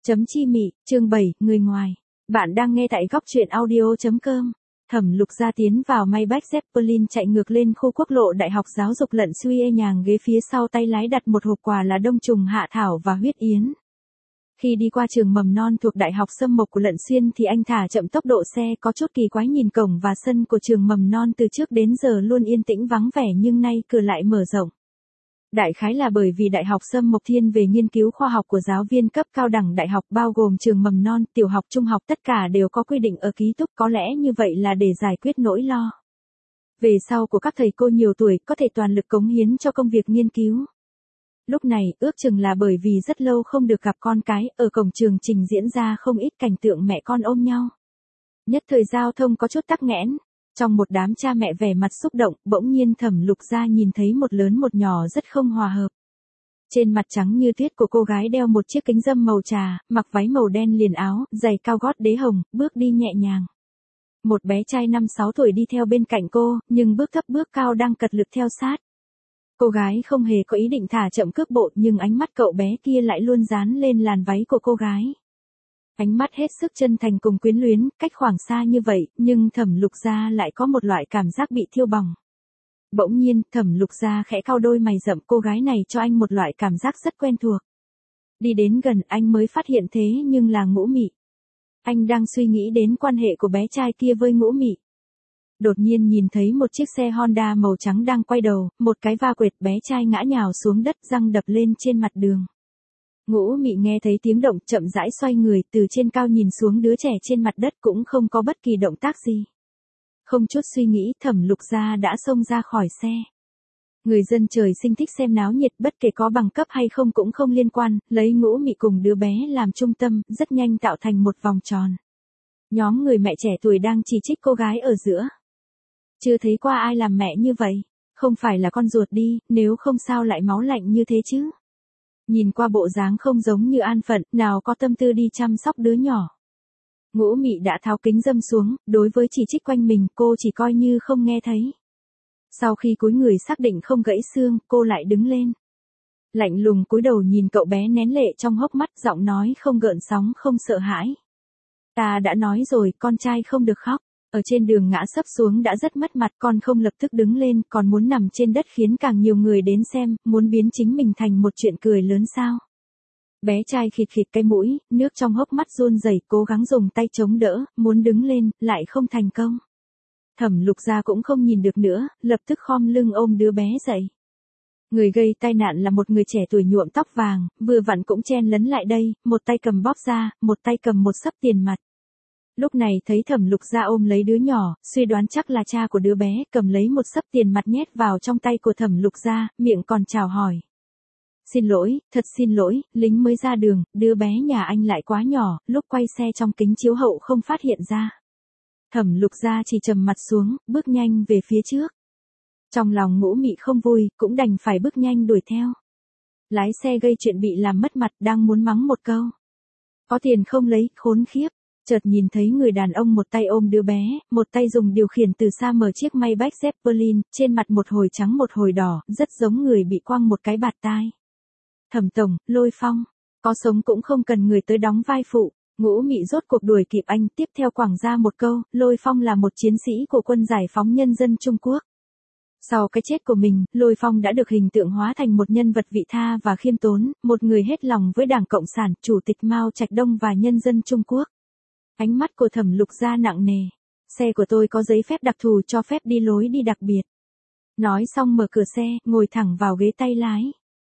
Chấm chi mị, chương 7, người ngoài. Bạn đang nghe tại góc truyện audio.com. Thẩm Lục Gia tiến vào Maybach Zeppelin chạy ngược lên khu quốc lộ Đại học Giáo dục lận Suy nhàng ghế phía sau tay lái đặt một hộp quà là đông trùng hạ thảo và huyết yến. Khi đi qua trường mầm non thuộc Đại học Sâm Mộc của Lận Xuyên thì anh thả chậm tốc độ xe, có chút kỳ quái nhìn cổng và sân của trường mầm non từ trước đến giờ luôn yên tĩnh vắng vẻ nhưng nay cửa lại mở rộng. Đại khái là bởi vì Đại học Sâm Mộc thiên về nghiên cứu khoa học của giáo viên cấp cao đẳng đại học bao gồm trường mầm non, tiểu học, trung học tất cả đều có quy định ở ký túc, có lẽ như vậy là để giải quyết nỗi lo về sau của các thầy cô nhiều tuổi có thể toàn lực cống hiến cho công việc nghiên cứu. Lúc này, ước chừng là bởi vì rất lâu không được gặp con cái, ở cổng trường trình diễn ra không ít cảnh tượng mẹ con ôm nhau. Nhất thời giao thông có chút tắc nghẽn. Trong một đám cha mẹ vẻ mặt xúc động, bỗng nhiên Thẩm Lục Gia nhìn thấy một lớn một nhỏ rất không hòa hợp. Trên mặt trắng như tuyết của cô gái đeo một chiếc kính râm màu trà, mặc váy màu đen liền áo, giày cao gót đế hồng, bước đi nhẹ nhàng. Một bé trai 5-6 tuổi đi theo bên cạnh cô, nhưng bước thấp bước cao đang cật lực theo sát. Cô gái không hề có ý định thả chậm cước bộ nhưng ánh mắt cậu bé kia lại luôn dán lên làn váy của cô gái. Ánh mắt hết sức chân thành cùng quyến luyến, cách khoảng xa như vậy, nhưng Thẩm Lục Gia lại có một loại cảm giác bị thiêu bỏng. Bỗng nhiên, Thẩm Lục Gia khẽ cau đôi mày rậm, cô gái này cho anh một loại cảm giác rất quen thuộc. Đi đến gần anh mới phát hiện thế nhưng là Ngũ Mị. Anh đang suy nghĩ đến quan hệ của bé trai kia với Ngũ Mị. Đột nhiên nhìn thấy một chiếc xe Honda màu trắng đang quay đầu, một cái va quệt, bé trai ngã nhào xuống đất, răng đập lên trên mặt đường. Ngũ Mị nghe thấy tiếng động chậm rãi xoay người từ trên cao nhìn xuống đứa trẻ trên mặt đất cũng không có bất kỳ động tác gì. Không chút suy nghĩ Thẩm Lục Gia đã xông ra khỏi xe. Người dân trời sinh thích xem náo nhiệt bất kể có bằng cấp hay không cũng không liên quan, lấy Ngũ Mị cùng đứa bé làm trung tâm, rất nhanh tạo thành một vòng tròn. Nhóm người mẹ trẻ tuổi đang chỉ trích cô gái ở giữa. Chưa thấy qua ai làm mẹ như vậy, không phải là con ruột đi, nếu không sao lại máu lạnh như thế chứ. Nhìn qua bộ dáng không giống như an phận, nào có tâm tư đi chăm sóc đứa nhỏ. Ngũ Mị đã tháo kính râm xuống, đối với chỉ trích quanh mình cô chỉ coi như không nghe thấy. Sau khi cúi người xác định không gãy xương, cô lại đứng lên. Lạnh lùng cúi đầu nhìn cậu bé nén lệ trong hốc mắt, giọng nói không gợn sóng không sợ hãi. Ta đã nói rồi, con trai không được khóc. Ở trên đường ngã sấp xuống đã rất mất mặt, con không lập tức đứng lên, còn muốn nằm trên đất khiến càng nhiều người đến xem, muốn biến chính mình thành một chuyện cười lớn sao. Bé trai khịt khịt cái mũi, nước trong hốc mắt run rẩy, cố gắng dùng tay chống đỡ, muốn đứng lên, lại không thành công. Thẩm Lục Gia cũng không nhìn được nữa, lập tức khom lưng ôm đứa bé dậy. Người gây tai nạn là một người trẻ tuổi nhuộm tóc vàng, vừa vặn cũng chen lấn lại đây, một tay cầm bóp ra, một tay cầm một xấp tiền mặt. Lúc này thấy Thẩm Lục Gia ôm lấy đứa nhỏ, suy đoán chắc là cha của đứa bé, cầm lấy một xấp tiền mặt nhét vào trong tay của Thẩm Lục Gia, miệng còn chào hỏi. Xin lỗi, thật xin lỗi, lính mới ra đường, đứa bé nhà anh lại quá nhỏ, lúc quay xe trong kính chiếu hậu không phát hiện ra. Thẩm Lục Gia chỉ trầm mặt xuống, bước nhanh về phía trước. Trong lòng Ngũ Mị không vui, cũng đành phải bước nhanh đuổi theo. Lái xe gây chuyện bị làm mất mặt, đang muốn mắng một câu. Có tiền không lấy, khốn khiếp. Chợt nhìn thấy người đàn ông một tay ôm đứa bé, một tay dùng điều khiển từ xa mở chiếc Maybach Zeppelin, trên mặt một hồi trắng một hồi đỏ, rất giống người bị quăng một cái bạt tai. Thẩm tổng, Lôi Phong, có sống cũng không cần người tới đóng vai phụ. Ngũ Mị rốt cuộc đuổi kịp anh, tiếp theo quẳng ra một câu, Lôi Phong là một chiến sĩ của quân giải phóng nhân dân Trung Quốc. Sau cái chết của mình, Lôi Phong đã được hình tượng hóa thành một nhân vật vị tha và khiêm tốn, một người hết lòng với Đảng Cộng sản, Chủ tịch Mao Trạch Đông và nhân dân Trung Quốc. Ánh mắt của Thẩm Lục Gia nặng nề. Xe của tôi có giấy phép đặc thù cho phép đi lối đi đặc biệt. Nói xong mở cửa xe, ngồi thẳng vào ghế tay lái.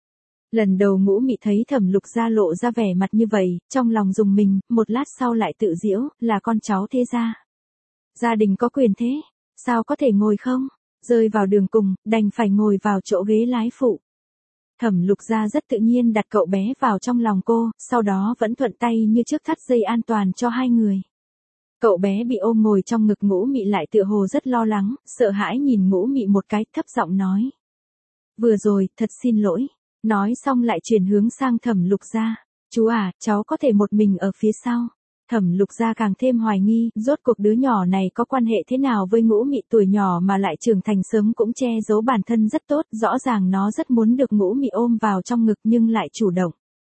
Lần đầu Ngũ Mị thấy Thẩm Lục Gia lộ ra vẻ mặt như vậy, trong lòng rùng mình, một lát sau lại tự giễu, là con cháu thế gia. Gia đình có quyền thế, sao có thể ngồi không? Rơi vào đường cùng, đành phải ngồi vào chỗ ghế lái phụ. Thẩm Lục Gia rất tự nhiên đặt cậu bé vào trong lòng cô, sau đó vẫn thuận tay như trước thắt dây an toàn cho hai người. Cậu bé bị ôm ngồi trong ngực Ngũ Mị lại tựa hồ rất lo lắng, sợ hãi nhìn Ngũ Mị một cái, thấp giọng nói. Vừa rồi, thật xin lỗi. Nói xong lại chuyển hướng sang Thẩm Lục Gia. Chú à, cháu có thể một mình ở phía sau. Thẩm Lục Gia càng thêm hoài nghi, rốt cuộc đứa nhỏ này có quan hệ thế nào với Ngũ Mị, tuổi nhỏ mà lại trưởng thành sớm cũng che giấu bản thân rất tốt, rõ ràng nó rất muốn được Ngũ Mị ôm vào trong ngực nhưng lại chủ động.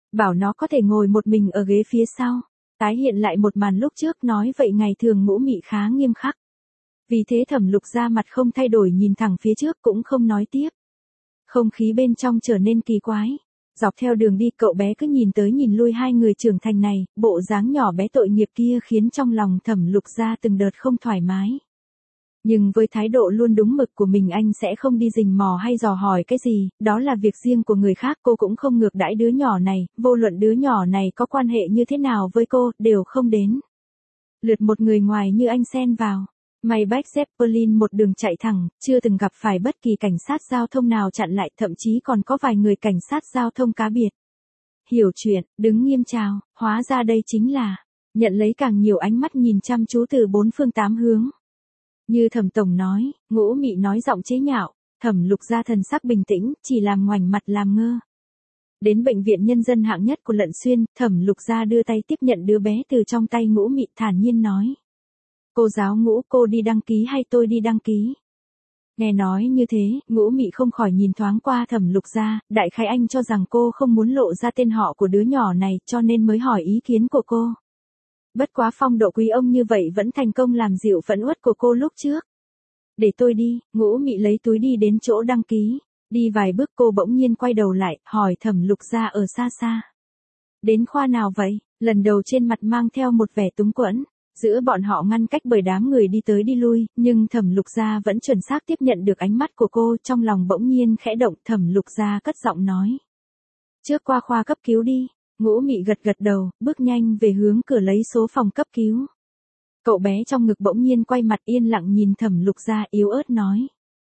Bảo nó có thể ngồi một mình ở ghế phía sau. Tái hiện lại một màn lúc trước nói vậy ngày thường Ngũ Mị khá nghiêm khắc. Vì thế Thẩm Lục Gia mặt không thay đổi nhìn thẳng phía trước cũng không nói tiếp. Không khí bên trong trở nên kỳ quái. Dọc theo đường đi cậu bé cứ nhìn tới nhìn lui hai người trưởng thành này, bộ dáng nhỏ bé tội nghiệp kia khiến trong lòng Thẩm Lục Gia từng đợt không thoải mái. Nhưng với thái độ luôn đúng mực của mình anh sẽ không đi rình mò hay dò hỏi cái gì, đó là việc riêng của người khác, cô cũng không ngược đãi đứa nhỏ này, vô luận đứa nhỏ này có quan hệ như thế nào với cô, đều không đến lượt một người ngoài như anh xen vào. Maybach Zeppelin một đường chạy thẳng, chưa từng gặp phải bất kỳ cảnh sát giao thông nào chặn lại, thậm chí còn có vài người cảnh sát giao thông cá biệt. Hiểu chuyện, đứng nghiêm chào, hóa ra đây chính là, nhận lấy càng nhiều ánh mắt nhìn chăm chú từ bốn phương tám hướng. Như Thẩm tổng nói, Ngũ Mị nói giọng chế nhạo, Thẩm Lục Gia thần sắc bình tĩnh, chỉ làm ngoảnh mặt làm ngơ. Đến bệnh viện nhân dân hạng nhất của Lận Xuyên, Thẩm Lục Gia đưa tay tiếp nhận đứa bé từ trong tay Ngũ Mị, thản nhiên nói. Cô giáo Ngũ, cô đi đăng ký hay tôi đi đăng ký? Nghe nói như thế, Ngũ Mị không khỏi nhìn thoáng qua Thẩm Lục Gia, đại khái anh cho rằng cô không muốn lộ ra tên họ của đứa nhỏ này cho nên mới hỏi ý kiến của cô. Bất quá phong độ quý ông như vậy vẫn thành công làm dịu phẫn uất của cô lúc trước. Để tôi đi, Ngũ Mị lấy túi đi đến chỗ đăng ký. Đi vài bước cô bỗng nhiên quay đầu lại, hỏi Thẩm Lục Gia ở xa xa. Đến khoa nào vậy? Lần đầu trên mặt mang theo một vẻ túng quẫn. Giữa bọn họ ngăn cách bởi đám người đi tới đi lui, nhưng Thẩm Lục Gia vẫn chuẩn xác tiếp nhận được ánh mắt của cô, trong lòng bỗng nhiên khẽ động. Thẩm Lục Gia cất giọng nói. Trước qua khoa cấp cứu đi. Ngũ Mị gật gật đầu, bước nhanh về hướng cửa lấy số phòng cấp cứu. Cậu bé trong ngực bỗng nhiên quay mặt yên lặng nhìn Thẩm Lục Gia, yếu ớt nói.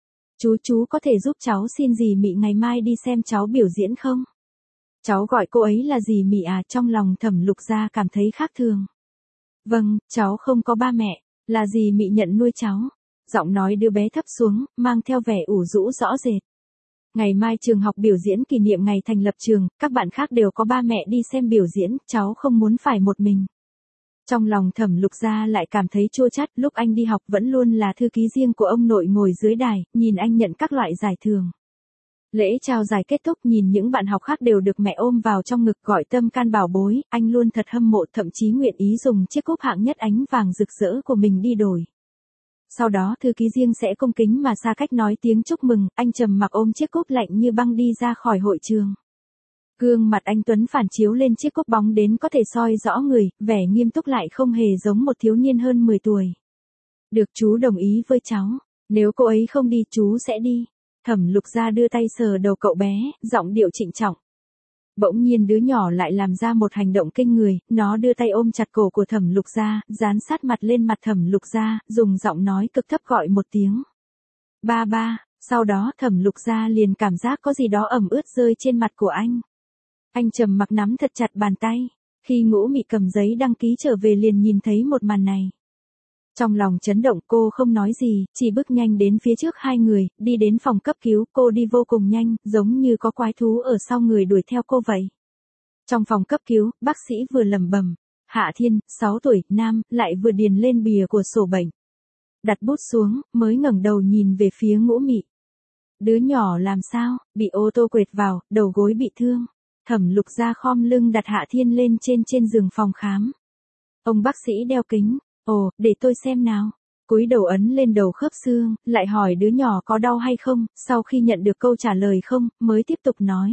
Chú có thể giúp cháu xin dì Mị ngày mai đi xem cháu biểu diễn không? Cháu gọi cô ấy là dì Mị à? Trong lòng Thẩm Lục Gia cảm thấy khác thường. Vâng, cháu không có ba mẹ, là dì Mị nhận nuôi cháu. Giọng nói đứa bé thấp xuống, mang theo vẻ ủ rũ rõ rệt. Ngày mai trường học biểu diễn kỷ niệm ngày thành lập trường, các bạn khác đều có ba mẹ đi xem biểu diễn, cháu không muốn phải một mình. Trong lòng Thẩm Lục Gia lại cảm thấy chua chát, lúc anh đi học vẫn luôn là thư ký riêng của ông nội ngồi dưới đài, nhìn anh nhận các loại giải thưởng. Lễ trao giải kết thúc nhìn những bạn học khác đều được mẹ ôm vào trong ngực gọi tâm can bảo bối, anh luôn thật hâm mộ, thậm chí nguyện ý dùng chiếc cúp hạng nhất ánh vàng rực rỡ của mình đi đổi. Sau đó thư ký riêng sẽ cung kính mà xa cách nói tiếng chúc mừng, anh trầm mặc ôm chiếc cúp lạnh như băng đi ra khỏi hội trường. Gương mặt anh tuấn phản chiếu lên chiếc cúp bóng đến có thể soi rõ người, vẻ nghiêm túc lại không hề giống một thiếu niên hơn 10 tuổi. Được, chú đồng ý với cháu, nếu cô ấy không đi chú sẽ đi. Thẩm Lục Gia đưa tay sờ đầu cậu bé, giọng điệu trịnh trọng. Bỗng nhiên đứa nhỏ lại làm ra một hành động kinh người, nó đưa tay ôm chặt cổ của Thẩm Lục Gia, dán sát mặt lên mặt Thẩm Lục Gia, dùng giọng nói cực thấp gọi một tiếng. Ba ba, sau đó Thẩm Lục Gia liền cảm giác có gì đó ẩm ướt rơi trên mặt của anh. Anh trầm mặc nắm thật chặt bàn tay, khi Ngũ Mị cầm giấy đăng ký trở về liền nhìn thấy một màn này. Trong lòng chấn động, cô không nói gì, chỉ bước nhanh đến phía trước hai người, đi đến phòng cấp cứu, cô đi vô cùng nhanh, giống như có quái thú ở sau người đuổi theo cô vậy. Trong phòng cấp cứu, bác sĩ vừa lẩm bẩm, Hạ Thiên, 6 tuổi, nam, lại vừa điền lên bìa của sổ bệnh. Đặt bút xuống, mới ngẩng đầu nhìn về phía Ngũ Mị. Đứa nhỏ làm sao, bị ô tô quệt vào, đầu gối bị thương. Thẩm Lục Gia khom lưng đặt Hạ Thiên lên trên giường phòng khám. Ông bác sĩ đeo kính. Ồ, để tôi xem nào. Cúi đầu ấn lên đầu khớp xương, lại hỏi đứa nhỏ có đau hay không, sau khi nhận được câu trả lời không, mới tiếp tục nói.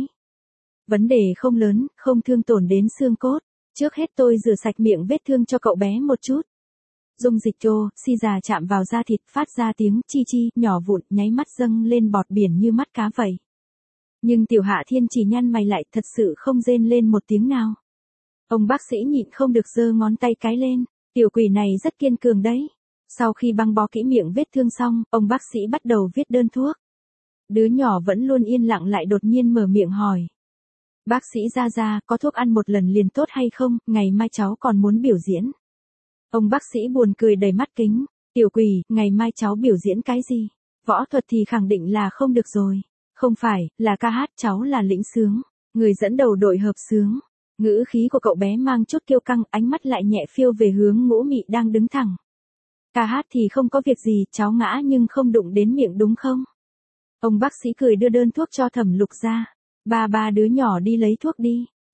Vấn đề không lớn, không thương tổn đến xương cốt. Trước hết tôi rửa sạch miệng vết thương cho cậu bé một chút. Dung dịch si già chạm vào da thịt, phát ra tiếng chi chi, nhỏ vụn, nháy mắt dâng lên bọt biển như mắt cá vậy. Nhưng Tiểu Hạ Thiên chỉ nhăn mày lại, thật sự không rên lên một tiếng nào. Ông bác sĩ nhịn không được giơ ngón tay cái lên. Tiểu quỷ này rất kiên cường đấy. Sau khi băng bó kỹ miệng vết thương xong, ông bác sĩ bắt đầu viết đơn thuốc. Đứa nhỏ vẫn luôn yên lặng lại đột nhiên mở miệng hỏi. Bác sĩ Gia, có thuốc ăn một lần liền tốt hay không, ngày mai cháu còn muốn biểu diễn. Ông bác sĩ buồn cười đầy mắt kính. Tiểu quỷ, ngày mai cháu biểu diễn cái gì? Võ thuật thì khẳng định là không được rồi. Không phải, là ca hát, cháu là lĩnh xướng. Người dẫn đầu đội hợp xướng. Ngữ khí của cậu bé mang chút kiêu căng, ánh mắt lại nhẹ phiêu về hướng Ngũ Mị đang đứng thẳng. Ca hát thì không có việc gì, cháu ngã nhưng không đụng đến miệng đúng không? Ông bác sĩ cười đưa đơn thuốc cho Thẩm Lục Gia. Ba đứa nhỏ đi lấy thuốc đi.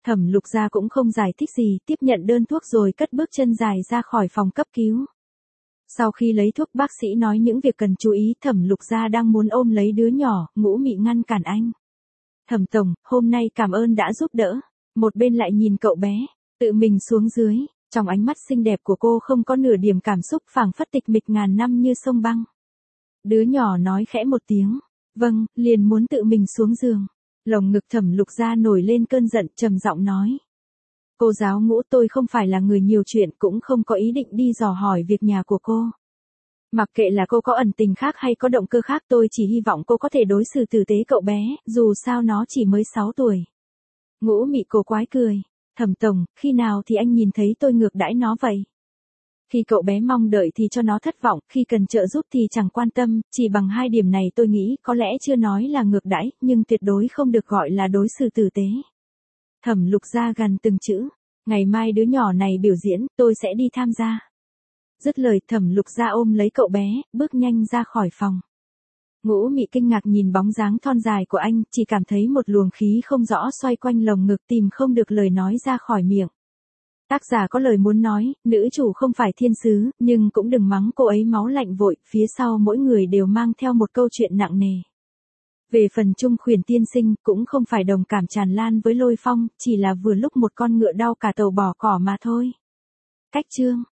Thẩm Lục Gia cũng không giải thích gì, tiếp nhận đơn thuốc rồi cất bước chân dài ra khỏi phòng cấp cứu. Sau khi lấy thuốc bác sĩ nói những việc cần chú ý, Thẩm Lục Gia đang muốn ôm lấy đứa nhỏ, Ngũ Mị ngăn cản anh. Thẩm tổng, hôm nay cảm ơn đã giúp đỡ. Một bên lại nhìn cậu bé, tự mình xuống dưới, trong ánh mắt xinh đẹp của cô không có nửa điểm cảm xúc, phảng phất tịch mịch ngàn năm như sông băng. Đứa nhỏ nói khẽ một tiếng, vâng, liền muốn tự mình xuống giường. Lồng ngực Thẩm Lục Gia nổi lên cơn giận, trầm giọng nói. Cô giáo Ngũ, tôi không phải là người nhiều chuyện, cũng không có ý định đi dò hỏi việc nhà của cô. Mặc kệ là cô có ẩn tình khác hay có động cơ khác, tôi chỉ hy vọng cô có thể đối xử tử tế cậu bé, dù sao nó chỉ mới 6 tuổi. Ngũ Mị cổ quái cười. Thẩm tổng, khi nào thì anh nhìn thấy tôi ngược đãi nó vậy? Khi cậu bé mong đợi thì cho nó thất vọng, khi cần trợ giúp thì chẳng quan tâm, chỉ bằng 2 điểm này tôi nghĩ có lẽ chưa nói là ngược đãi, nhưng tuyệt đối không được gọi là đối xử tử tế. Thẩm Lục Gia gằn từng chữ, ngày mai đứa nhỏ này biểu diễn, tôi sẽ đi tham gia. Dứt lời, Thẩm Lục Gia ôm lấy cậu bé, bước nhanh ra khỏi phòng. Ngũ Mị kinh ngạc nhìn bóng dáng thon dài của anh, chỉ cảm thấy một luồng khí không rõ xoay quanh lồng ngực, tìm không được lời nói ra khỏi miệng. Tác giả có lời muốn nói, nữ chủ không phải thiên sứ, nhưng cũng đừng mắng cô ấy máu lạnh vội, phía sau mỗi người đều mang theo một câu chuyện nặng nề. Về phần Trung Khuyển tiên sinh, cũng không phải đồng cảm tràn lan với Lôi Phong, chỉ là vừa lúc một con ngựa đau cả tàu bỏ cỏ mà thôi. Cách chương